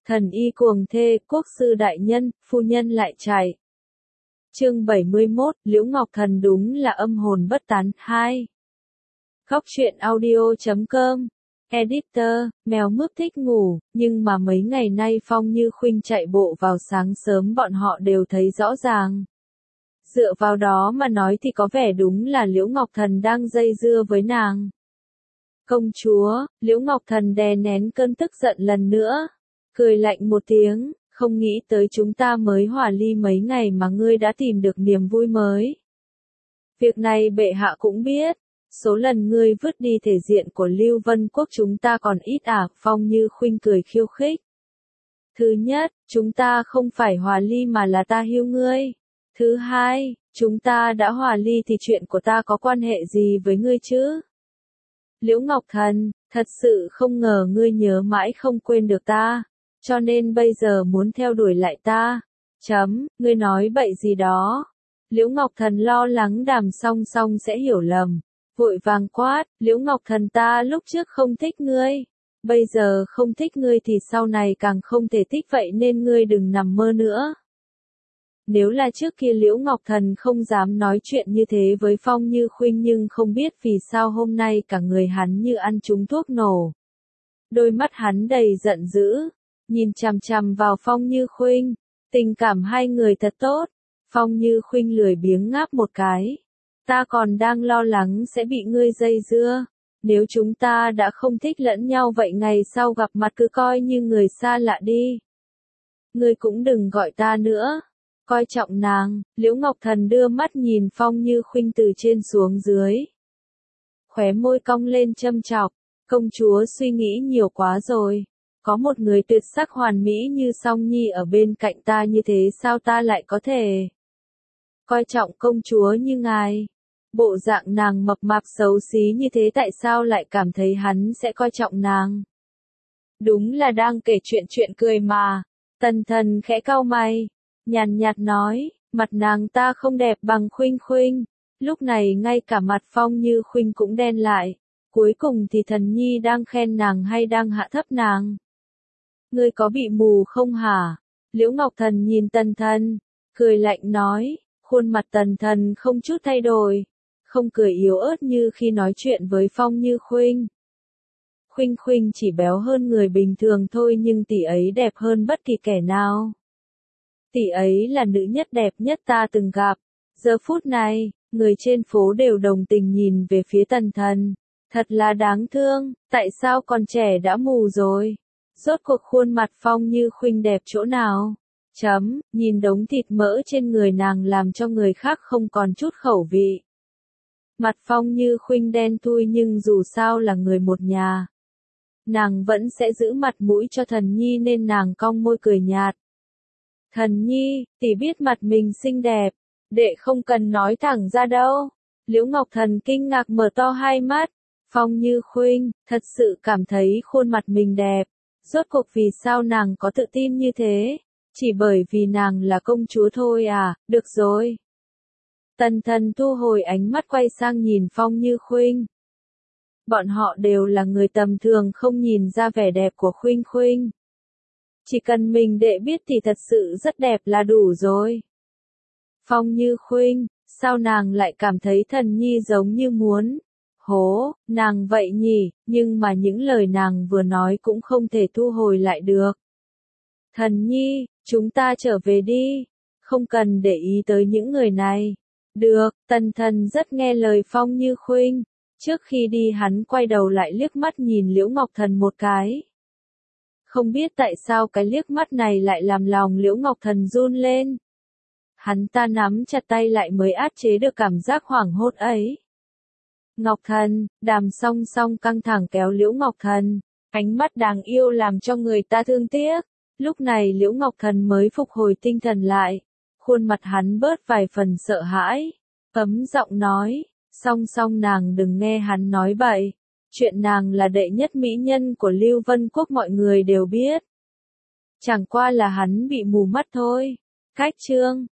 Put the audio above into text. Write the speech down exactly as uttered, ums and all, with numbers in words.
Thần y cuồng thê, quốc sư đại nhân, phu nhân lại chạy. Chương bảy mươi mốt, Liễu Ngọc Thần đúng là âm hồn bất tán. hai. Góc truyện audio chấm com. Editor, mèo mướp thích ngủ, nhưng mà mấy ngày nay Phong Như Khuynh chạy bộ vào sáng sớm bọn họ đều thấy rõ ràng. Dựa vào đó mà nói thì có vẻ đúng là Liễu Ngọc Thần đang dây dưa với nàng. Công chúa, Liễu Ngọc Thần đè nén cơn tức giận lần nữa, cười lạnh một tiếng, không nghĩ tới chúng ta mới hòa ly mấy ngày mà ngươi đã tìm được niềm vui mới. Việc này bệ hạ cũng biết, số lần ngươi vứt đi thể diện của Lưu Vân Quốc chúng ta còn ít à, Phong Như Khuynh cười khiêu khích. Thứ nhất, chúng ta không phải hòa ly mà là ta hiêu ngươi. Thứ hai, chúng ta đã hòa ly thì chuyện của ta có quan hệ gì với ngươi chứ? Liễu Ngọc Thần, thật sự không ngờ ngươi nhớ mãi không quên được ta, cho nên bây giờ muốn theo đuổi lại ta. Chấm, ngươi nói bậy gì đó. Liễu Ngọc Thần lo lắng Đàm Song Song sẽ hiểu lầm, vội vàng quát, Liễu Ngọc Thần ta lúc trước không thích ngươi, bây giờ không thích ngươi thì sau này càng không thể thích vậy nên ngươi đừng nằm mơ nữa. Nếu là trước kia Liễu Ngọc Thần không dám nói chuyện như thế với Phong Như Khuynh nhưng không biết vì sao hôm nay cả người hắn như ăn trúng thuốc nổ. Đôi mắt hắn đầy giận dữ, nhìn chằm chằm vào Phong Như Khuynh, tình cảm hai người thật tốt. Phong Như Khuynh lười biếng ngáp một cái. Ta còn đang lo lắng sẽ bị ngươi dây dưa. Nếu chúng ta đã không thích lẫn nhau vậy ngày sau gặp mặt cứ coi như người xa lạ đi. Ngươi cũng đừng gọi ta nữa. Coi trọng nàng, Liễu Ngọc Thần đưa mắt nhìn Phong Như Khuynh từ trên xuống dưới. Khóe môi cong lên châm chọc, công chúa suy nghĩ nhiều quá rồi. Có một người tuyệt sắc hoàn mỹ như Song Nhi ở bên cạnh ta như thế sao ta lại có thể coi trọng công chúa như ngài? Bộ dạng nàng mập mạp xấu xí như thế tại sao lại cảm thấy hắn sẽ coi trọng nàng? Đúng là đang kể chuyện chuyện cười mà. Tần Thần khẽ cau mày, nhàn nhạt nói, mặt nàng ta không đẹp bằng Khuynh Khuynh. Lúc này ngay cả mặt Phong Như Khuynh cũng đen lại. Cuối cùng thì Thần Nhi đang khen nàng hay đang hạ thấp nàng? Ngươi có bị mù không hả? Liễu Ngọc Thần nhìn Tần Thần, cười lạnh nói, khuôn mặt Tần Thần không chút thay đổi, không cười yếu ớt như khi nói chuyện với Phong Như Khuynh. Khuynh Khuynh chỉ béo hơn người bình thường thôi nhưng tỷ ấy đẹp hơn bất kỳ kẻ nào. Tỷ ấy là nữ nhất đẹp nhất ta từng gặp. Giờ phút này, người trên phố đều đồng tình nhìn về phía Tần Thần. Thật là đáng thương, tại sao còn trẻ đã mù rồi? Rốt cuộc khuôn mặt Phong Như Khuynh đẹp chỗ nào? Chấm, nhìn đống thịt mỡ trên người nàng làm cho người khác không còn chút khẩu vị. Mặt Phong Như Khuynh đen thui nhưng dù sao là người một nhà. Nàng vẫn sẽ giữ mặt mũi cho Thần Nhi nên nàng cong môi cười nhạt. Thần Nhi, tỷ biết mặt mình xinh đẹp, đệ không cần nói thẳng ra đâu. Liễu Ngọc Thần kinh ngạc mở to hai mắt. Phong Như Khuynh, thật sự cảm thấy khuôn mặt mình đẹp. Rốt cuộc vì sao nàng có tự tin như thế? Chỉ bởi vì nàng là công chúa thôi à, được rồi. Tần Thần thu hồi ánh mắt quay sang nhìn Phong Như Khuynh. Bọn họ đều là người tầm thường không nhìn ra vẻ đẹp của Khuynh Khuynh. Chỉ cần mình đệ biết thì thật sự rất đẹp là đủ rồi. Phong Như Khuynh, sao nàng lại cảm thấy Thần Nhi giống như muốn hố nàng vậy nhỉ, nhưng mà những lời nàng vừa nói cũng không thể thu hồi lại được. Thần Nhi, chúng ta trở về đi, không cần để ý tới những người này. Được, Tần Thần rất nghe lời Phong Như Khuynh. Trước khi đi hắn quay đầu lại liếc mắt nhìn Liễu Ngọc Thần một cái. Không biết tại sao cái liếc mắt này lại làm lòng Liễu Ngọc Thần run lên. Hắn ta nắm chặt tay lại mới áp chế được cảm giác hoảng hốt ấy. Ngọc Thần, Đàm Song Song căng thẳng kéo Liễu Ngọc Thần, ánh mắt đáng yêu làm cho người ta thương tiếc. Lúc này Liễu Ngọc Thần mới phục hồi tinh thần lại, khuôn mặt hắn bớt vài phần sợ hãi, ấm giọng nói, Song Song nàng đừng nghe hắn nói bậy, chuyện nàng là đệ nhất mỹ nhân của Lưu Vân Quốc mọi người đều biết. Chẳng qua là hắn bị mù mắt thôi. Cách chương